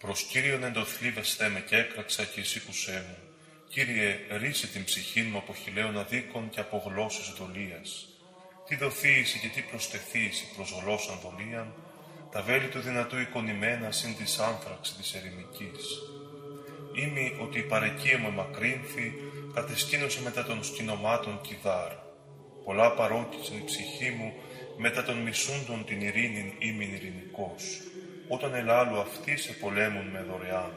Προς Κύριον εντοθλίβεσθέ με και έκραξα και εισήκουσέ μου. Κύριε, ρίσε την ψυχή μου από χιλαίων αδίκων και από γλώσσες δολίας. Τι δοθείηση και τι προστεθείηση προς γλώσσαν δολίαν, τα βέλη του δυνατού εικονημένα συν της άνθραξη της ερημικής. Ήμι ότι η παρεκία μου μακρύνθη, κατεσκήνωσε μετά των σκηνομάτων κιδάρ. Πολλά παρόκησαν η ψυχή μου, μετά των μισούντων την ειρήνην ήμιν ειρηνικός, όταν ελάλου αυτοί σε πολέμουν με δωρεάν.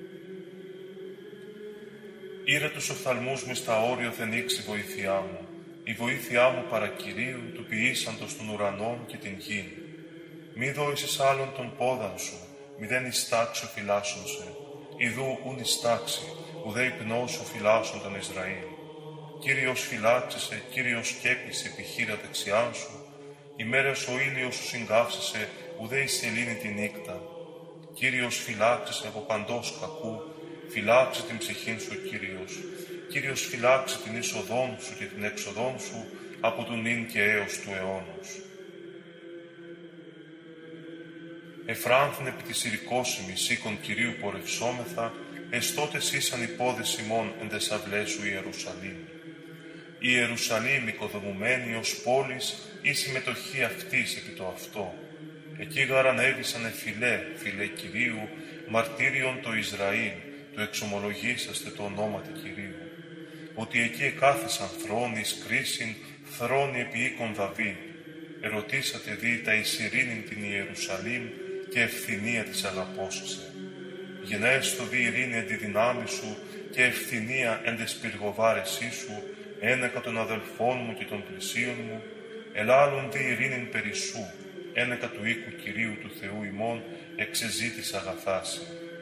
Ήρα τους οφθαλμούς μου στα όριο θενήξει βοήθειά μου, η βοήθειά μου παρακυρίου του ποιήσαντος των ουρανών και την γην. Μη δόησες άλλον τον πόδαν σου, μη δεν ιστάξω φυλάσσον σε, ιδού ουν ιστάξει, ουδέ υπνώσου φυλάσσον τον Ισραήλ. Κύριος φυλάξεσαι, Κύριος σκέπισε επί χείρα δεξιάν σου, ημέρας ο ήλιος σου συγκάψεσαι, ουδέ η σελήνη τη νύκτα. Κύριος φυλάξεσαι από παντός κακού, φυλάξε την ψυχήν σου ο Κύριος. Κύριος φυλάξε την είσοδόν σου και την έξοδόν σου, από του νυν και έως του αιώνος. Εφράνθην επί της ηρικόσιμης σήκων Κυρίου πορευσόμεθα, εστότες ήσαν οι πόδες ημών εν τες αυλές σου Ιερουσαλήμ. Η Ιερουσαλήμ οικοδομουμένη ως πόλης, η συμμετοχή αυτής επί το αυτό. Εκεί γαρανέβησαν φιλέ Κυρίου, μαρτύριον το Ισραήλ, το εξομολογήσαστε το ονόματι Κυρίου. Ότι εκεί εκάθισαν θρόνης κρίσιν, θρόνοι επί οίκων Δαβίδ. Ερωτήσατε δι τα εις ειρήνην την Ιερουσαλήμ και ευθυνία της αγαπώσισε. Γενέστο δι ειρήνη εν τη δυνάμει σου και ευθυνία εν τες πυργοβάρεσί σου, ένεκα των αδελφών μου και των πλησίων μου, ελάλουν δι ειρήνην περί σου, ένεκα του οίκου Κυρίου του Θεού ημών, εξεζήτης αγαθάση.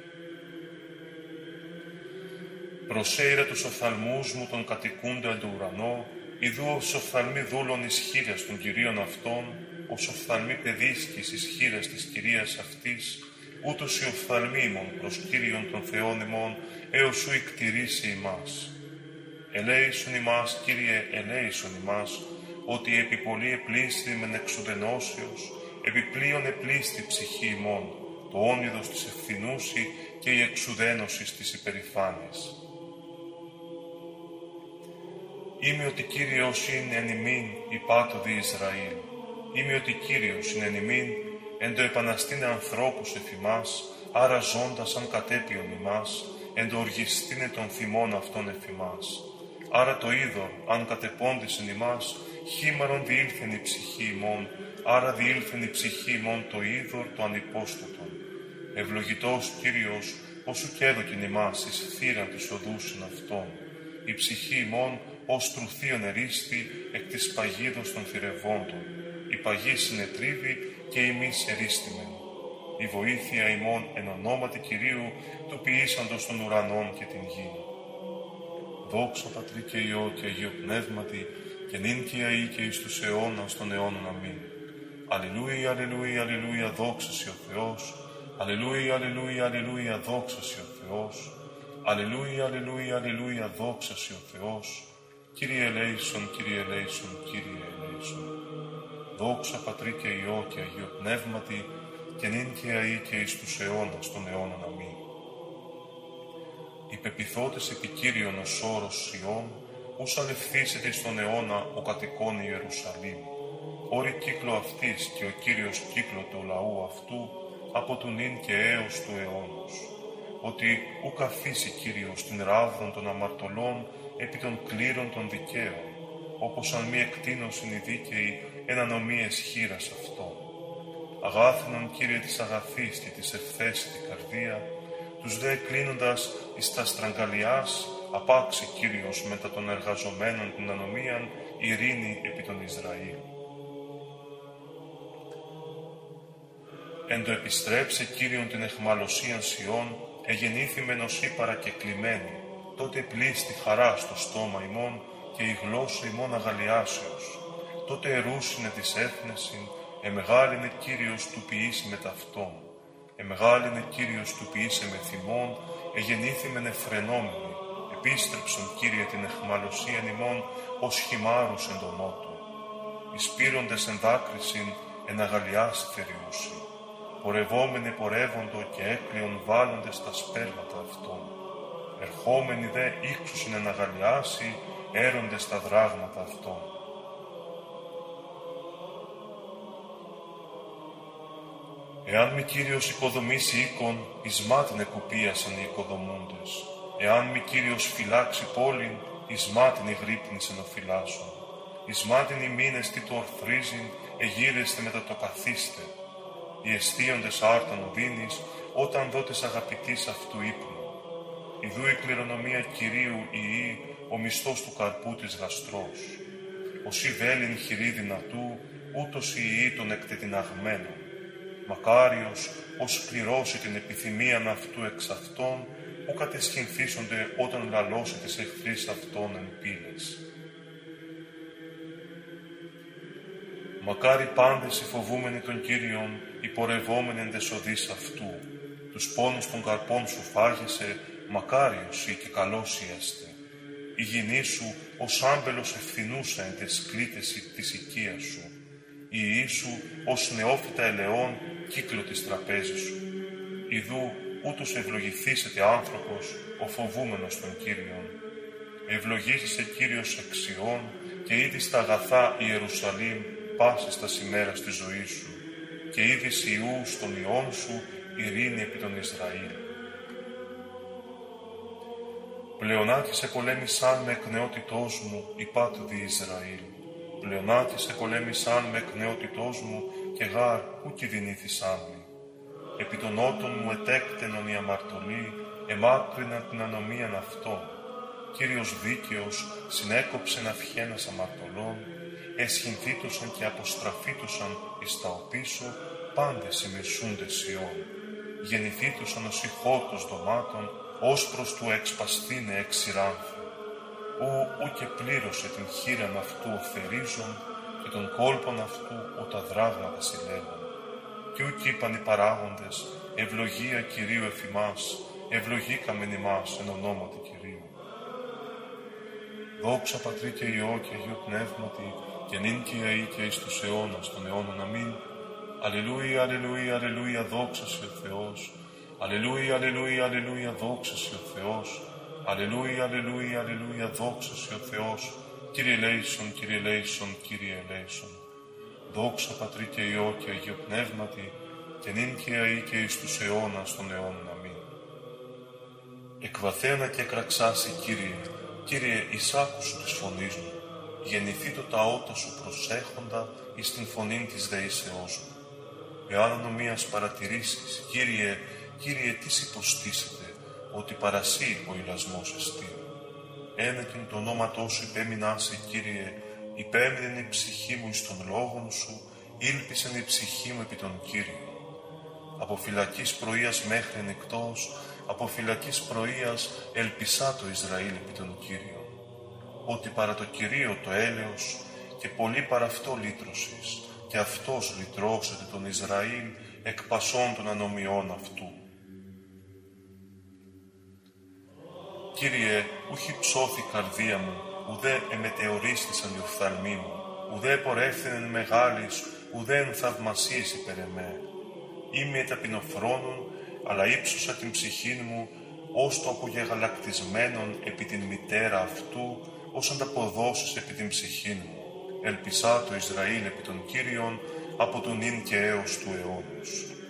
Προσέιρε τους οφθαλμούς μου των κατοικούντα εν το ουρανό, ιδού ως οφθαλμοί δούλων ισχύρες των Κυρίων αυτών, ως οφθαλμοί παιδίσκης ισχύρες της Κυρίας αυτής, ούτως οι οφθαλμοί ημών προς Κύριον των Θεών ημών, έως σου εκτηρήσει ημάς. Ελέησον ημάς, Κύριε, ελέησον ημάς, ότι επί πολλή επλήστη μεν εξουδενώσεως, επιπλέον επλήστη ψυχή ημών, το όνειδος της ευθυνούση και η εξουδένωσης της υπερηφάνης. Είμαι ότι Κύριος είναι εν ημίν υπάτωδη Ισραήλ. Είμαι ότι Κύριος είναι εν ημίν εν το επαναστήνε ανθρώπους εφημάς, άρα ζώντας αν κατέπιον ημάς, εν το οργιστήνε των θυμών αυτών εφημάς. Άρα το είδωρ, αν κατεπώντησεν ημάς, χήμαρον διήλθεν η ψυχή ημών, άρα διήλθεν η ψυχή ημών το είδωρ το ανυπόστατον. Ευλογητός Κύριος, όσου και έδωκεν ημάς εις θύραν της οδούσιν αυτών. Η ψυχή ημών ως τρουθίον ερίστη εκ της παγίδος των θηρευόντων. Η παγή συνετρίβει και ημείς ερίστημεν. Η βοήθεια ημών εν ονόματι Κυρίου του ποιήσαντος των ουρανών και την γη. Δόξα Πατρί και Υιό και Αγίο Πνεύματι, και νυν και αεί και εις τους αιώνας των αιώνων. Αμήν. Αλληλούια, αλληλούια, αλληλούια, δόξα σοι ο Θεός. Αλληλούια, αλληλούια, αλληλούια, δόξα σοι ο Θεός. Αλληλούια, αλληλούια, αλληλούια, δόξα σοι ο Θεός. Κύριε ελέησον, Κύριε ελέησον, Κύριε ελέησον. Δόξα Πατρί και Υιό και Αγίο Πνεύματι, και νυν και αεί και εις τους αιώνας των αιώνων. Αμήν. Οι πεποιθότες επί Κύριον ως όρος Σιών, ους αλευθύσεται στον αιώνα ο κατοικών Ιερουσαλήμ. Όρη κύκλο αυτής και ο Κύριος κύκλο του λαού αυτού, από του νυν και έως του αιώνος. Ότι ουκ αφήσει Κύριος την ράβδον των αμαρτωλών επί των κλήρων των δικαίων, όπως αν μη εκτείνωσιν οι δίκαιοι εν ανομίες χείρας αυτών. Αγάθινον Κύριε της αγαθής και της ευθέσιτη καρδία, τους δε κλείνοντας εις τα στραγγαλιάς, απάξει Κύριος μετά των εργαζομένων την ανομίαν, ειρήνη επί των Ισραήλ. Εν το επιστρέψε Κύριον την εχμαλωσίαν Σιών, εγεννήθημεν ως ή παρακεκλημένη, τότε πλήστη χαρά στο στόμα ημών και η γλώσσα ημών αγαλιάσεως. Τότε ερούσινε της έθνεσιν, εμεγάλινε Κύριος του ποιήσει με ταυτόν. Εμεγάλινε Κύριος του ποιήσε με θυμών, εγεννήθημεν εφρενόμενοι. Επίστρεψον Κύριε την εχμαλωσίαν ημών, ως χυμάρους εν τον νότο. Εις πήροντες εν δάκρυσιν, εν αγαλιάς θεριούσι. πορευόμενοι πορεύοντο και έκριον βάλλονται στα σπέρματα αυτών. Ερχόμενοι δε ύξουσιν εν αγαλιάσει, έρονται στα δράγματα αυτών. Εάν μη Κύριος οικοδομήσει οίκον, εις μάτιν εκοπίασαν οι οικοδομούντες. Εάν μη Κύριος φυλάξει πόλην, εις μάτιν ηγρύπνησεν ο φυλάσσων. Εις μάτιν οι μήνες τι το ορθρίζειν, εγείρεστε μετά το καθίστε. Οι εστίοντες άρταν οδύνης, όταν δότες αγαπητής αυτού ύπνου. Ιδού η κληρονομία Κυρίου ιή, ο μισθός του καρπού της γαστρός. Οσί βέλην χειρή δυνατού, ούτως ιή των εκτετιναγμένων. Μακάριος, ως πληρώσει την επιθυμίαν αυτού εξ αυτών, που κατεσχυνθήσονται όταν λαλώσει τις εχθρείς αυτών εν πύλες. Μακάρι πάντες οι φοβούμενοι των Κύριων, οι πορευόμενοι εν τες οδείς αυτού. Τους πόνους των καρπών σου φάγεσαι, μακάριος ή και καλός ιέστε. Η γυνή σου ως άμπελος ευθυνούσα εν τες κλήτες της οικίας σου. Η ιή σου ως νεόφυτα ελαιών κύκλο της τραπέζης σου. Ιδού ούτως ευλογηθήσεται άνθρωπος, ο φοβούμενος των Κύριων. Ευλογήσεσαι Κύριος εξιών και ήδη στα αγαθά Ιερουσαλήμ πάσης τας ημέρας της ζωής σου και ήδη Ιού στον Υιόν σου ειρήνη επί τον Ισραήλ. Πλεονάτι σε πολέμησαν με εκ νεότητός μου υπάτου δι Ισραήλ. Πλεονάτι σε πολέμησαν με εκ νεότητός μου και γάρ ου κινδυνήθησαν μη. Επί των ότων μου ετέκτενον η αμαρτωλή, εμάκρυναν την ανομίαν αυτών. Κύριος δίκαιος συνέκοψεν αυχένας αμαρτωλών, εσχυνθήτωσαν και αποστραφήτωσαν εις τα οπίσω πάντες οι μισούντες Ιών. Γεννηθήτωσαν ως ηχόρτος δωμάτων, ως προς του εξπαστήνε εξηράνθου. Ου και πλήρωσε την χείραν αυτού ο θερίζων και των κόλπων αυτού ο τα δράγματα συλλέγουν. Κι ουκ είπαν οι παράγοντες, ευλογία Κυρίου εφημάς, ευλογήκαμεν ημάς εν ονόματι Κυρίου. Δόξα Πατρί και Υιό και Αγίου Πνεύματι, και νυν και αεί και εις τους αιώνας των αιώνων. Αμήν. Αλληλούια, αλληλούια, αλληλούια, δόξα σε ο Θεός. Αλληλούια, αλληλούια, αλληλούια, δόξα σε ο Θεός. Αλληλούια, αλληλούια, αλληλούια, δόξα σε ο Θεός. Κύριε ελέησον, Κύριε ελέησον, Κύριε ελέησον. Δόξα Πατρί και Υιό και Αγίου Πνεύματι, και νυν και αεί και εις τους αιώνας των αιώνων. Αμήν. Εκβαθαίνα και εκραξάσει, Κύριε, Κύριε, εισάκουσου της φωνής μου. Γεννηθεί το τα ότα σου προσέχοντα εις την φωνήν της δεήσεώς μου. Εάν ανομίας παρατηρήσεις, Κύριε, Κύριε, τις υποστήσετε, ότι παρασύ ο ηλασμός εστί. Ένεκεν το ονόματό σου υπέμεινάσαι, Κύριε, υπέμεινεν η ψυχή μου εις των λόγων σου, ήλπισεν η ψυχή μου επί τον Κύριο. Από φυλακής πρωίας μέχρι νυκτός, από φυλακής πρωίας ελπισά το Ισραήλ επί τον Κύριο. Ότι παρά το Κυρίο το έλεος και πολύ παρά αυτό λύτρωσης, και αυτός λυτρώσεται τον Ισραήλ εκ πασών των ανομιών αυτού. Κύριε, ούχι ψώθη καρδία μου, ουδέ εμετεωρίστησαν οι οφθαλμοί μου, ουδέ πορεύθυνεν μεγάλης, ουδέ εν θαυμασίες υπέρ εμέ. Είμαι ταπεινοφρόνων, αλλά ύψωσα την ψυχήν μου, ως το απογεγαλακτισμένον επί την μητέρα αυτού, ως ανταποδώσεις επί την ψυχήν μου. Ελπισά το Ισραήλ επί των Κύριων, από τον ίν και έως του αιώνους.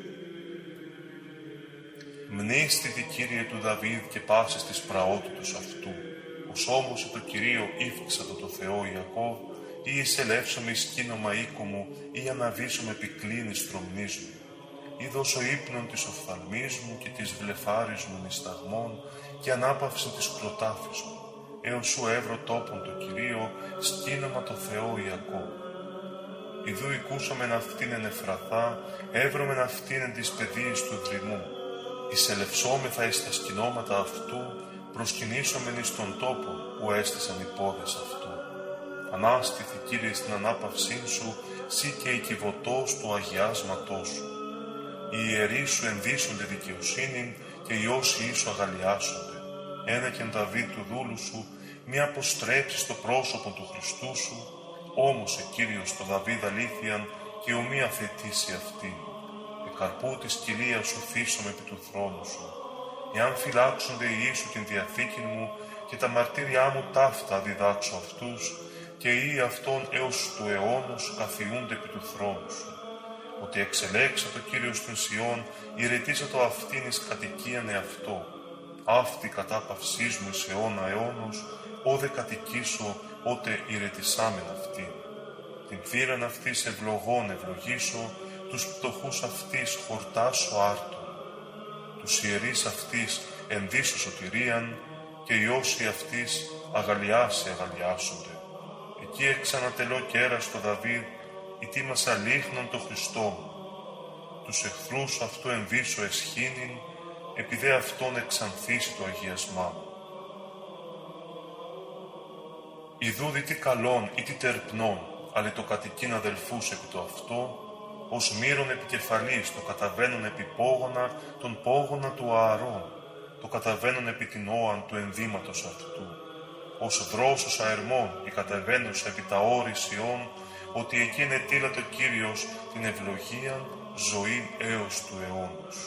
Μνήστητη, Κύριε του Δαβίδ και πάσης της πραότητος αυτού, ως όμως το Κυρίο ύφηξα το Θεό Ιακώβ, ή εισελεύσομαι εις κίνομα οίκου μου, ή αναβήσομαι επικλίνης στρομνής μου. Ή δώσω ύπνον της οφθαλμής μου και της βλεφάρης μου νησταγμών και ανάπαυση της κλωτάφης μου, έως σου έβρω τόπον το Κυρίο, σκήνομα το Θεό Ιακώβ. Ιδού οικούσαμεν αυτήν εν Εφραθά, έβρωμεν αυτήν εν της παιδείας του δρυμού. Εισελευσόμεθα εις τα σκηνώματα αυτού, προσκυνήσομεν εις τον τόπο που έστησαν οι πόδες αυτού. Ανάστηθη, Κύριε, στην ανάπαυσήν σου, σύ και η κυβωτός του αγιάσματός σου. Οι ιερείς σου ενδύσονται δικαιοσύνην και οι όσοι σου αγαλιάσονται. Ένεκεν Δαβίδ του δούλου σου, μη αποστρέψεις το πρόσωπο του Χριστού σου, όμως Κύριος το Δαβίδ αλήθειαν και ομοία θετήσει αυτήν. καρπού της κοιλίας σου θύσομαι επί του θρόνου σου. Εάν φυλάξονται οι σου την διαθήκη μου και τα μαρτύριά μου ταύτα διδάξω αυτούς, και οι αυτών έως του αιώνος καθιούνται επί του θρόνου σου. Ότι εξελέξα το Κύριος στην Σιών, ηρετήσα το αυτήν εις κατοικίαν εαυτό. Αυτή κατάπαυσής μου εις αιώνα αιώνος, όδε κατοικήσω, ότε ηρετησάμεν αυτήν. Την θύραν αυτής ευλογών ευλογήσω, τους πτωχούς αυτής χορτάσω άρτων. Τους ιερείς αυτής ενδύσω σωτηρίαν, και οι όσοι αυτής αγαλιάσει αγαλιάσονται. Εκεί εξανατελώ κέρα στο Δαβίδ, ητήμασα λίχνον το Χριστό μου. Τους εχθρούς αυτού ενδύσω εσχήνην, επειδή αυτόν εξανθίσει το αγιασμά μου. Ιδούδη τι καλόν ή τι τερπνών, αλλά το κατοικήν αδελφούς επί το αυτό, ως μύρον επικεφαλής το καταβαίνουν επί πόγωνα, τον πόγωνα του Ααρών, το καταβαίνουν επί την όαν του ενδύματος αυτού, ως δρόσος αερμών η καταβαίνουσα επί τα όρη Σιών, ότι εκεί ενετήλα το Κύριος την ευλογία ζωή έως του αιώνος.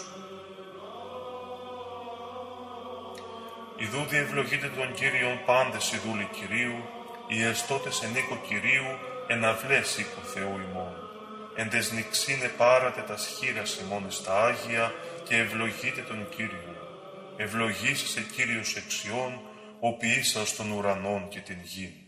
Ιδούδη ευλογείτε τον Κύριον πάντες οι δούλοι Κυρίου, οι εστώτες εν οίκο Κυρίου, εναυλές οίκο Θεού ημών. Εν τες νηξίνε πάρατε τα σχήρας ημών εις τα Άγια και ευλογείτε τον Κύριον. Ευλογήσασε Κύριος εξιών, ο ποιήσας των ουρανών και την γη.